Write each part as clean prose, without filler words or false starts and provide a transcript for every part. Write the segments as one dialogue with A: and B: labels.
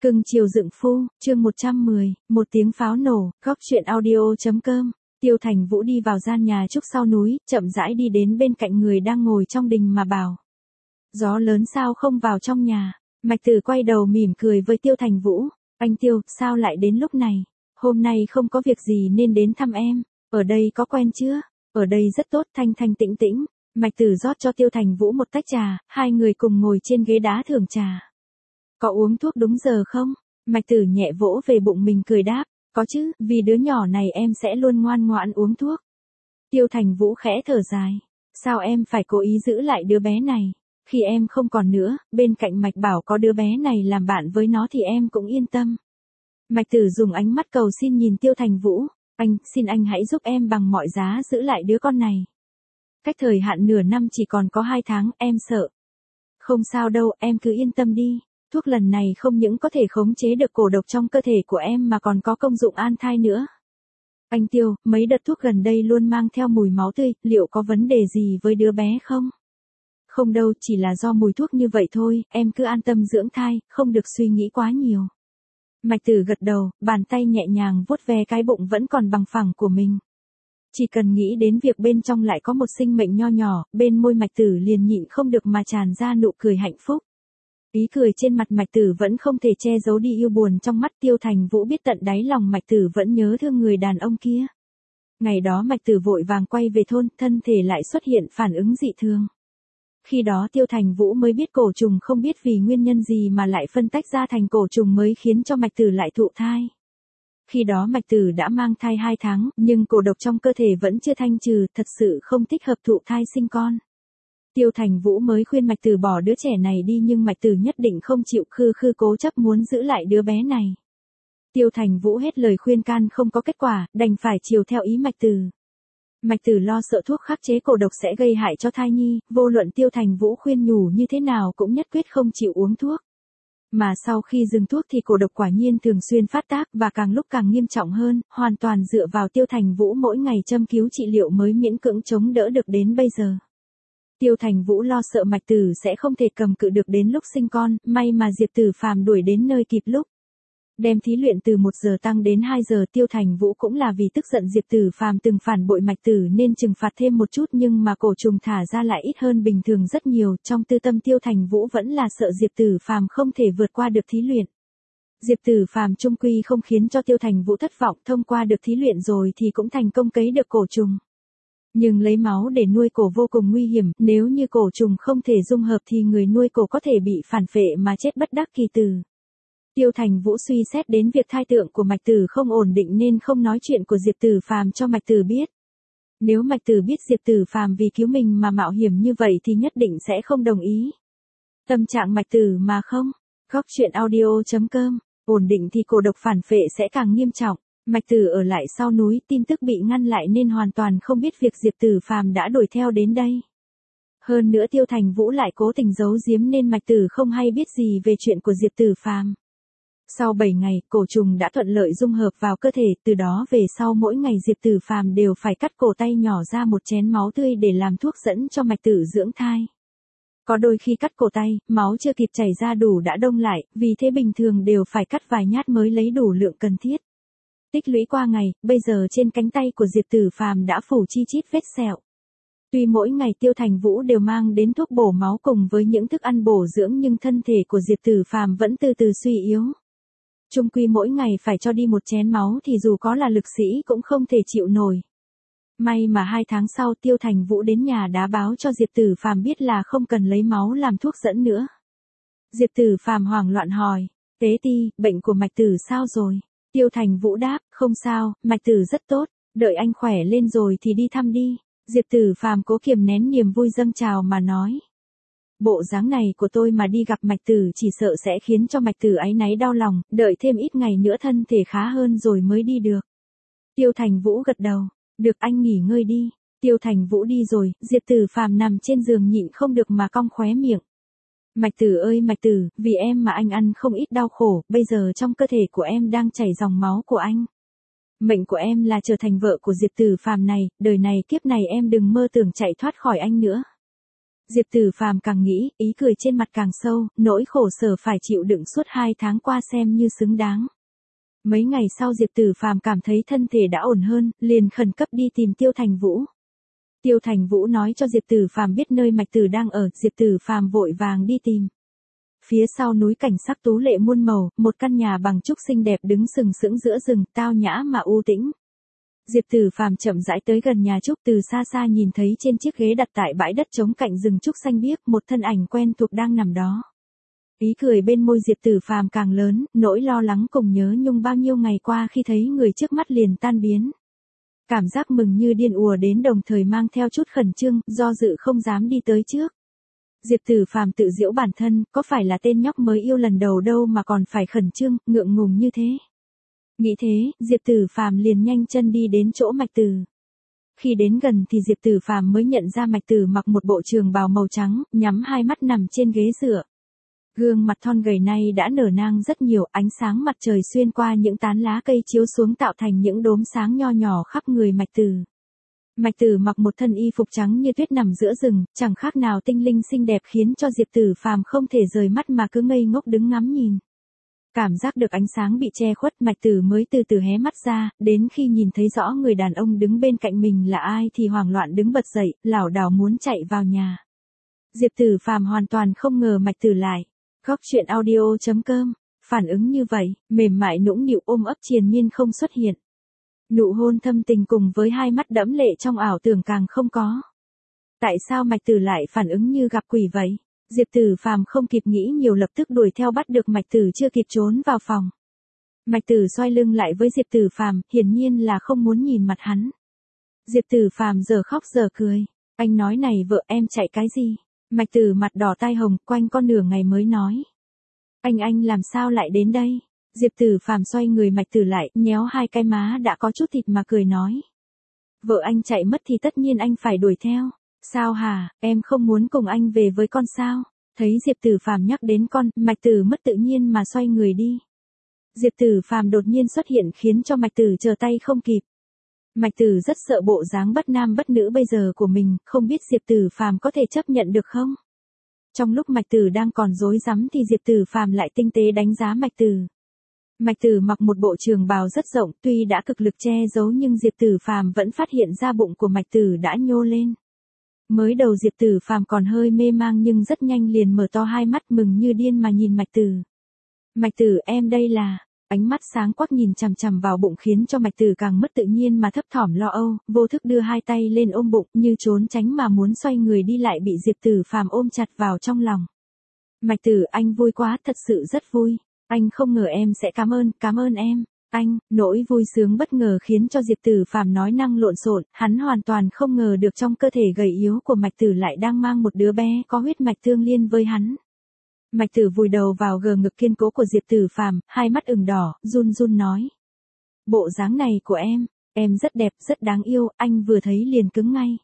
A: Cưng chiều dựng phu, chương 110, một tiếng pháo nổ, góc chuyện audio.com. Tiêu Thành Vũ đi vào gian nhà trúc sau núi, chậm rãi đi đến bên cạnh người đang ngồi trong đình mà bảo. Gió lớn sao không vào trong nhà? Mạch Tử quay đầu mỉm cười với Tiêu Thành Vũ. Anh Tiêu, sao lại đến lúc này? Hôm nay không có việc gì nên đến thăm em. Ở đây có quen chưa? Ở đây rất tốt, thanh thanh tĩnh tĩnh. Mạch Tử rót cho Tiêu Thành Vũ một tách trà, hai người cùng ngồi trên ghế đá thưởng trà. Có uống thuốc đúng giờ không? Mạch Tử nhẹ vỗ về bụng mình cười đáp, có chứ, vì đứa nhỏ này em sẽ luôn ngoan ngoãn uống thuốc. Tiêu Thành Vũ khẽ thở dài, sao em phải cố ý giữ lại đứa bé này? Khi em không còn nữa, bên cạnh Mạch Bảo có đứa bé này làm bạn với nó thì em cũng yên tâm. Mạch Tử dùng ánh mắt cầu xin nhìn Tiêu Thành Vũ, xin anh hãy giúp em bằng mọi giá giữ lại đứa con này. Cách thời hạn nửa năm chỉ còn có 2 tháng, em sợ. Không sao đâu, em cứ yên tâm đi. Thuốc lần này không những có thể khống chế được cổ độc trong cơ thể của em mà còn có công dụng an thai nữa. Anh Tiêu, mấy đợt thuốc gần đây luôn mang theo mùi máu tươi, liệu có vấn đề gì với đứa bé không? Không đâu, chỉ là do mùi thuốc như vậy thôi, em cứ an tâm dưỡng thai, không được suy nghĩ quá nhiều. Mạch Tử gật đầu, bàn tay nhẹ nhàng vuốt ve cái bụng vẫn còn bằng phẳng của mình. Chỉ cần nghĩ đến việc bên trong lại có một sinh mệnh nho nhỏ, bên môi Mạch Tử liền nhịn không được mà tràn ra nụ cười hạnh phúc. Ý cười trên mặt Mạch Tử vẫn không thể che giấu đi yêu buồn trong mắt. Tiêu Thành Vũ biết tận đáy lòng Mạch Tử vẫn nhớ thương người đàn ông kia. Ngày đó Mạch Tử vội vàng quay về thôn, thân thể lại xuất hiện phản ứng dị thường. Khi đó Tiêu Thành Vũ mới biết cổ trùng không biết vì nguyên nhân gì mà lại phân tách ra thành cổ trùng mới khiến cho Mạch Tử lại thụ thai. Khi đó Mạch Tử đã mang thai 2 tháng, nhưng cổ độc trong cơ thể vẫn chưa thanh trừ, thật sự không thích hợp thụ thai sinh con. Tiêu Thành Vũ mới khuyên Mạch Tử bỏ đứa trẻ này đi nhưng Mạch Tử nhất định không chịu, khư cố chấp muốn giữ lại đứa bé này. Tiêu Thành Vũ hết lời khuyên can không có kết quả, đành phải chiều theo ý Mạch Tử. Mạch Tử lo sợ thuốc khắc chế cổ độc sẽ gây hại cho thai nhi, vô luận Tiêu Thành Vũ khuyên nhủ như thế nào cũng nhất quyết không chịu uống thuốc. Mà sau khi dừng thuốc thì cổ độc quả nhiên thường xuyên phát tác và càng lúc càng nghiêm trọng hơn, hoàn toàn dựa vào Tiêu Thành Vũ mỗi ngày châm cứu trị liệu mới miễn cưỡng chống đỡ được đến bây giờ. Tiêu Thành Vũ lo sợ Mạch Tử sẽ không thể cầm cự được đến lúc sinh con, may mà Diệp Tử Phàm đuổi đến nơi kịp lúc. Đem thí luyện từ 1 giờ tăng đến 2 giờ. Tiêu Thành Vũ cũng là vì tức giận Diệp Tử Phàm từng phản bội Mạch Tử nên trừng phạt thêm một chút, nhưng mà cổ trùng thả ra lại ít hơn bình thường rất nhiều. Trong tư tâm Tiêu Thành Vũ vẫn là sợ Diệp Tử Phàm không thể vượt qua được thí luyện. Diệp Tử Phàm chung quy không khiến cho Tiêu Thành Vũ thất vọng, thông qua được thí luyện rồi thì cũng thành công cấy được cổ trùng. Nhưng lấy máu để nuôi cổ vô cùng nguy hiểm, nếu như cổ trùng không thể dung hợp thì người nuôi cổ có thể bị phản phệ mà chết bất đắc kỳ tử. Tiêu Thành Vũ suy xét đến việc thai tượng của Mạch Tử không ổn định nên không nói chuyện của Diệp Tử Phàm cho Mạch Tử biết. Nếu Mạch Tử biết Diệp Tử Phàm vì cứu mình mà mạo hiểm như vậy thì nhất định sẽ không đồng ý. Tâm trạng Mạch Tử mà không. Góc chuyện audio.com. Ổn định thì cổ độc phản phệ sẽ càng nghiêm trọng. Mạch Tử ở lại sau núi, tin tức bị ngăn lại nên hoàn toàn không biết việc Diệp Tử Phàm đã đuổi theo đến đây. Hơn nữa Tiêu Thành Vũ lại cố tình giấu giếm nên Mạch Tử không hay biết gì về chuyện của Diệp Tử Phàm. Sau 7 ngày, cổ trùng đã thuận lợi dung hợp vào cơ thể, từ đó về sau mỗi ngày Diệp Tử Phàm đều phải cắt cổ tay nhỏ ra một chén máu tươi để làm thuốc dẫn cho Mạch Tử dưỡng thai. Có đôi khi cắt cổ tay, máu chưa kịp chảy ra đủ đã đông lại, vì thế bình thường đều phải cắt vài nhát mới lấy đủ lượng cần thiết. Tích lũy qua ngày, bây giờ trên cánh tay của Diệp Tử Phàm đã phủ chi chít vết sẹo. Tuy mỗi ngày Tiêu Thành Vũ đều mang đến thuốc bổ máu cùng với những thức ăn bổ dưỡng nhưng thân thể của Diệp Tử Phàm vẫn từ từ suy yếu. Chung quy mỗi ngày phải cho đi một chén máu thì dù có là lực sĩ cũng không thể chịu nổi. May mà 2 tháng sau Tiêu Thành Vũ đến nhà đá báo cho Diệp Tử Phàm biết là không cần lấy máu làm thuốc dẫn nữa. Diệp Tử Phàm hoảng loạn hỏi, Tế Ti, bệnh của Mạch Tử sao rồi? Tiêu Thành Vũ đáp, không sao, Mạch Tử rất tốt, đợi anh khỏe lên rồi thì đi thăm đi. Diệp Tử Phàm cố kiềm nén niềm vui dâng trào mà nói. Bộ dáng này của tôi mà đi gặp Mạch Tử chỉ sợ sẽ khiến cho Mạch Tử áy náy đau lòng, đợi thêm ít ngày nữa thân thể khá hơn rồi mới đi được. Tiêu Thành Vũ gật đầu, được anh nghỉ ngơi đi. Tiêu Thành Vũ đi rồi, Diệp Tử Phàm nằm trên giường nhịn không được mà cong khóe miệng. Mạch Tử ơi Mạch Tử, vì em mà anh ăn không ít đau khổ, bây giờ trong cơ thể của em đang chảy dòng máu của anh. Mệnh của em là trở thành vợ của Diệp Tử Phàm này, đời này kiếp này em đừng mơ tưởng chạy thoát khỏi anh nữa. Diệp Tử Phàm càng nghĩ, ý cười trên mặt càng sâu, nỗi khổ sở phải chịu đựng suốt 2 tháng qua xem như xứng đáng. Mấy ngày sau Diệp Tử Phàm cảm thấy thân thể đã ổn hơn, liền khẩn cấp đi tìm Tiêu Thành Vũ. Tiêu Thành Vũ nói cho Diệp Tử Phàm biết nơi Mạch Tử đang ở, Diệp Tử Phàm vội vàng đi tìm. Phía sau núi cảnh sắc tú lệ muôn màu, một căn nhà bằng trúc xinh đẹp đứng sừng sững giữa rừng, tao nhã mà u tĩnh. Diệp Tử Phàm chậm rãi tới gần nhà trúc, từ xa xa nhìn thấy trên chiếc ghế đặt tại bãi đất trống cạnh rừng trúc xanh biếc, một thân ảnh quen thuộc đang nằm đó. Ý cười bên môi Diệp Tử Phàm càng lớn, nỗi lo lắng cùng nhớ nhung bao nhiêu ngày qua khi thấy người trước mắt liền tan biến. Cảm giác mừng như điên ùa đến đồng thời mang theo chút khẩn trương, do dự không dám đi tới trước. Diệp Tử Phàm tự giễu bản thân, có phải là tên nhóc mới yêu lần đầu đâu mà còn phải khẩn trương, ngượng ngùng như thế. Nghĩ thế, Diệp Tử Phàm liền nhanh chân đi đến chỗ Mạch Tử. Khi đến gần thì Diệp Tử Phàm mới nhận ra Mạch Tử mặc một bộ trường bào màu trắng, nhắm hai mắt nằm trên ghế dựa. Gương mặt thon gầy này đã nở nang rất nhiều, ánh sáng mặt trời xuyên qua những tán lá cây chiếu xuống tạo thành những đốm sáng nho nhỏ khắp người Mạch Tử. Mạch Tử mặc một thân y phục trắng như tuyết nằm giữa rừng, chẳng khác nào tinh linh xinh đẹp khiến cho Diệp Tử Phàm không thể rời mắt mà cứ ngây ngốc đứng ngắm nhìn. Cảm giác được ánh sáng bị che khuất, Mạch Tử mới từ từ hé mắt ra, đến khi nhìn thấy rõ người đàn ông đứng bên cạnh mình là ai thì hoảng loạn đứng bật dậy, lảo đảo muốn chạy vào nhà. Diệp Tử Phàm hoàn toàn không ngờ Mạch Tử lại. Góc truyện audio.com, phản ứng như vậy, mềm mại nũng nịu ôm ấp triền miên không xuất hiện. Nụ hôn thâm tình cùng với hai mắt đẫm lệ trong ảo tưởng càng không có. Tại sao Mạch Tử lại phản ứng như gặp quỷ vậy? Diệp Tử Phàm không kịp nghĩ nhiều lập tức đuổi theo bắt được Mạch Tử chưa kịp trốn vào phòng. Mạch Tử xoay lưng lại với Diệp Tử Phàm, hiển nhiên là không muốn nhìn mặt hắn. Diệp Tử Phàm giờ khóc giờ cười. Anh nói này vợ em chạy cái gì? Mạch Tử mặt đỏ tai hồng, quanh con nửa ngày mới nói. Anh làm sao lại đến đây? Diệp Tử Phàm xoay người Mạch Tử lại, nhéo hai cái má đã có chút thịt mà cười nói. Vợ anh chạy mất thì tất nhiên anh phải đuổi theo. Sao hả, em không muốn cùng anh về với con sao? Thấy Diệp Tử Phàm nhắc đến con, Mạch Tử mất tự nhiên mà xoay người đi. Diệp Tử Phàm đột nhiên xuất hiện khiến cho Mạch Tử trở tay không kịp. Mạch Tử rất sợ bộ dáng bất nam bất nữ bây giờ của mình, không biết Diệp Tử Phàm có thể chấp nhận được không? Trong lúc Mạch Tử đang còn rối rắm thì Diệp Tử Phàm lại tinh tế đánh giá Mạch Tử. Mạch Tử mặc một bộ trường bào rất rộng, tuy đã cực lực che giấu nhưng Diệp Tử Phàm vẫn phát hiện ra bụng của Mạch Tử đã nhô lên. Mới đầu Diệp Tử Phàm còn hơi mê mang nhưng rất nhanh liền mở to hai mắt mừng như điên mà nhìn Mạch Tử. Mạch Tử em đây là, ánh mắt sáng quắc nhìn chằm chằm vào bụng khiến cho Mạch Tử càng mất tự nhiên mà thấp thỏm lo âu, vô thức đưa hai tay lên ôm bụng như trốn tránh mà muốn xoay người đi lại bị Diệp Tử Phàm ôm chặt vào trong lòng. Mạch Tử anh vui quá, thật sự rất vui. Anh không ngờ em sẽ cảm ơn em. Anh, nỗi vui sướng bất ngờ khiến cho Diệp Tử Phàm nói năng lộn xộn, hắn hoàn toàn không ngờ được trong cơ thể gầy yếu của Mạch Tử lại đang mang một đứa bé có huyết mạch tương liên với hắn. Mạch Tử vùi đầu vào gờ ngực kiên cố của Diệp Tử Phàm, hai mắt ửng đỏ, run run nói. Bộ dáng này của em rất đẹp, rất đáng yêu, anh vừa thấy liền cứng ngay.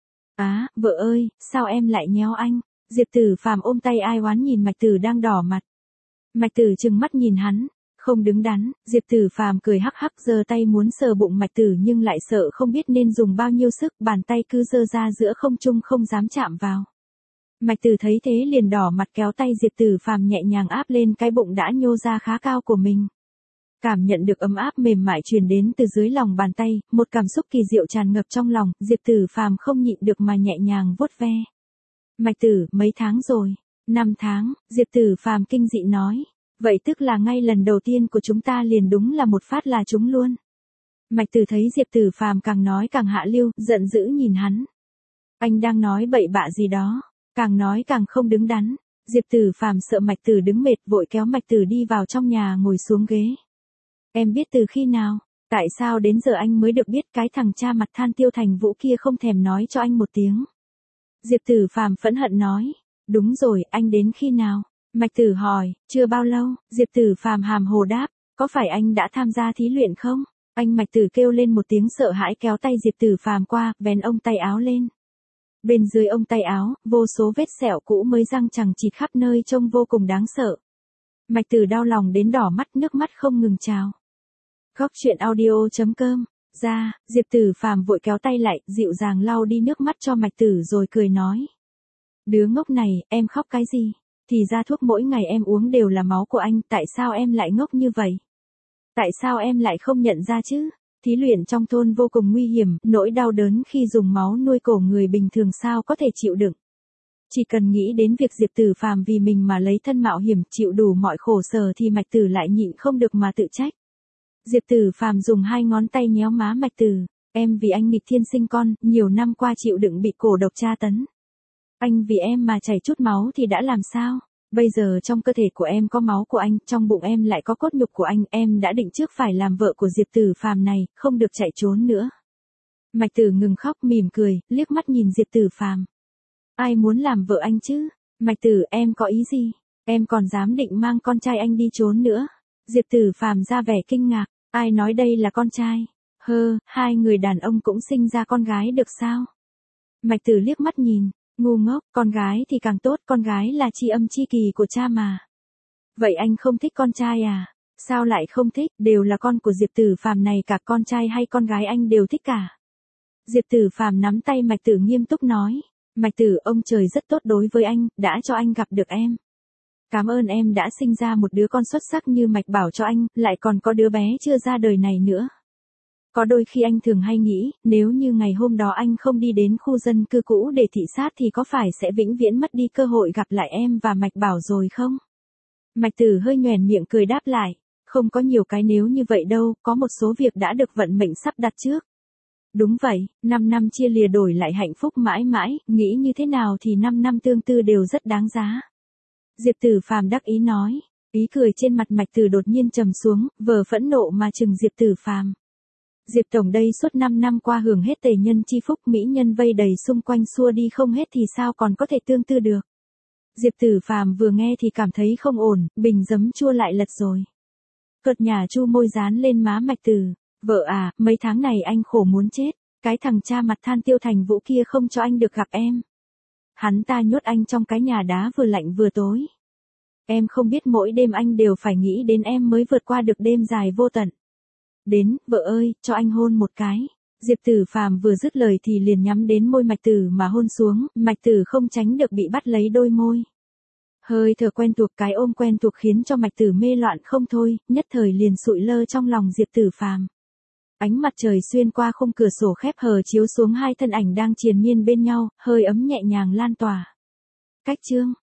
A: Á, vợ ơi, sao em lại nhéo anh? Diệp Tử Phàm ôm tay ai oán nhìn Mạch Tử đang đỏ mặt. Mạch Tử trừng mắt nhìn hắn, không đứng đắn, Diệp Tử Phàm cười hắc hắc giơ tay muốn sờ bụng Mạch Tử nhưng lại sợ không biết nên dùng bao nhiêu sức, bàn tay cứ giơ ra giữa không trung không dám chạm vào. Mạch Tử thấy thế liền đỏ mặt kéo tay Diệp Tử Phàm nhẹ nhàng áp lên cái bụng đã nhô ra khá cao của mình. Cảm nhận được ấm áp mềm mại truyền đến từ dưới lòng bàn tay, một cảm xúc kỳ diệu tràn ngập trong lòng, Diệp Tử Phàm không nhịn được mà nhẹ nhàng vuốt ve. Mạch Tử, mấy tháng rồi? 5 tháng, Diệp Tử Phàm kinh dị nói. Vậy tức là ngay lần đầu tiên của chúng ta liền đúng là một phát là trúng luôn. Mạch Tử thấy Diệp Tử Phàm càng nói càng hạ lưu, giận dữ nhìn hắn. Anh đang nói bậy bạ gì đó, càng nói càng không đứng đắn. Diệp Tử Phàm sợ Mạch Tử đứng mệt vội kéo Mạch Tử đi vào trong nhà ngồi xuống ghế. Em biết từ khi nào, tại sao đến giờ anh mới được biết cái thằng cha mặt than Tiêu Thành Vũ kia không thèm nói cho anh một tiếng. Diệp Tử Phàm phẫn hận nói. Đúng rồi, anh đến khi nào? Mạch Tử hỏi, chưa bao lâu, Diệp Tử Phàm hàm hồ đáp, có phải anh đã tham gia thí luyện không? Anh Mạch Tử kêu lên một tiếng sợ hãi kéo tay Diệp Tử Phàm qua, vén ông tay áo lên. Bên dưới ông tay áo, vô số vết sẹo cũ mới răng chằng chịt khắp nơi trông vô cùng đáng sợ. Mạch Tử đau lòng đến đỏ mắt, nước mắt không ngừng trào. Góc truyện audio.com, ra, Diệp Tử Phàm vội kéo tay lại, dịu dàng lau đi nước mắt cho Mạch Tử rồi cười nói. Đứa ngốc này, em khóc cái gì? Thì ra thuốc mỗi ngày em uống đều là máu của anh, tại sao em lại ngốc như vậy? Tại sao em lại không nhận ra chứ? Thí luyện trong thôn vô cùng nguy hiểm, nỗi đau đớn khi dùng máu nuôi cổ người bình thường sao có thể chịu đựng. Chỉ cần nghĩ đến việc Diệp Tử Phàm vì mình mà lấy thân mạo hiểm chịu đủ mọi khổ sở thì Mạch Tử lại nhịn không được mà tự trách. Diệp Tử Phàm dùng 2 ngón tay nhéo má Mạch Tử, em vì anh nghịch thiên sinh con, nhiều năm qua chịu đựng bị cổ độc tra tấn. Anh vì em mà chảy chút máu thì đã làm sao? Bây giờ trong cơ thể của em có máu của anh, trong bụng em lại có cốt nhục của anh, em đã định trước phải làm vợ của Diệp Tử Phàm này, không được chạy trốn nữa. Mạch Tử ngừng khóc mỉm cười, liếc mắt nhìn Diệp Tử Phàm. Ai muốn làm vợ anh chứ? Mạch Tử, em có ý gì? Em còn dám định mang con trai anh đi trốn nữa? Diệp Tử Phàm ra vẻ kinh ngạc, ai nói đây là con trai? Hai người đàn ông cũng sinh ra con gái được sao? Mạch Tử liếc mắt nhìn, ngu ngốc, con gái thì càng tốt, con gái là tri âm tri kỳ của cha mà. Vậy anh không thích con trai à? Sao lại không thích, đều là con của Diệp Tử Phàm này, cả con trai hay con gái anh đều thích cả. Diệp Tử Phàm nắm tay Mạch Tử nghiêm túc nói, Mạch Tử, ông trời rất tốt đối với anh, đã cho anh gặp được em. Cảm ơn em đã sinh ra một đứa con xuất sắc như Mạch Bảo cho anh, lại còn có đứa bé chưa ra đời này nữa. Có đôi khi anh thường hay nghĩ, nếu như ngày hôm đó anh không đi đến khu dân cư cũ để thị sát thì có phải sẽ vĩnh viễn mất đi cơ hội gặp lại em và Mạch Bảo rồi không? Mạch Tử hơi nhoẻn miệng cười đáp lại, không có nhiều cái nếu như vậy đâu, có một số việc đã được vận mệnh sắp đặt trước. Đúng vậy, 5 năm chia lìa đổi lại hạnh phúc mãi mãi, nghĩ như thế nào thì 5 năm tương tư đều rất đáng giá. Diệp Tử Phàm đắc ý nói, ý cười trên mặt Mạch Tử đột nhiên trầm xuống, vờ phẫn nộ mà trừng Diệp Tử Phàm. Diệp Tổng đây suốt 5 năm qua hưởng hết tề nhân chi phúc, mỹ nhân vây đầy xung quanh xua đi không hết thì sao còn có thể tương tư được. Diệp Tử Phàm vừa nghe thì cảm thấy không ổn, bình giấm chua lại lật rồi. Cợt nhả chu môi dán lên má Mạch Tử, vợ à, mấy tháng này anh khổ muốn chết, cái thằng cha mặt than Tiêu Thành Vũ kia không cho anh được gặp em. Hắn ta nhốt anh trong cái nhà đá vừa lạnh vừa tối. Em không biết mỗi đêm anh đều phải nghĩ đến em mới vượt qua được đêm dài vô tận. Đến, vợ ơi, cho anh hôn một cái. Diệp Tử Phàm vừa dứt lời thì liền nhắm đến môi Mạch Tử mà hôn xuống, Mạch Tử không tránh được bị bắt lấy đôi môi. Hơi thở quen thuộc, cái ôm quen thuộc khiến cho Mạch Tử mê loạn không thôi, nhất thời liền sụi lơ trong lòng Diệp Tử Phàm. Ánh mặt trời xuyên qua khung cửa sổ khép hờ chiếu xuống hai thân ảnh đang triền miên bên nhau, hơi ấm nhẹ nhàng lan tỏa. Cách chương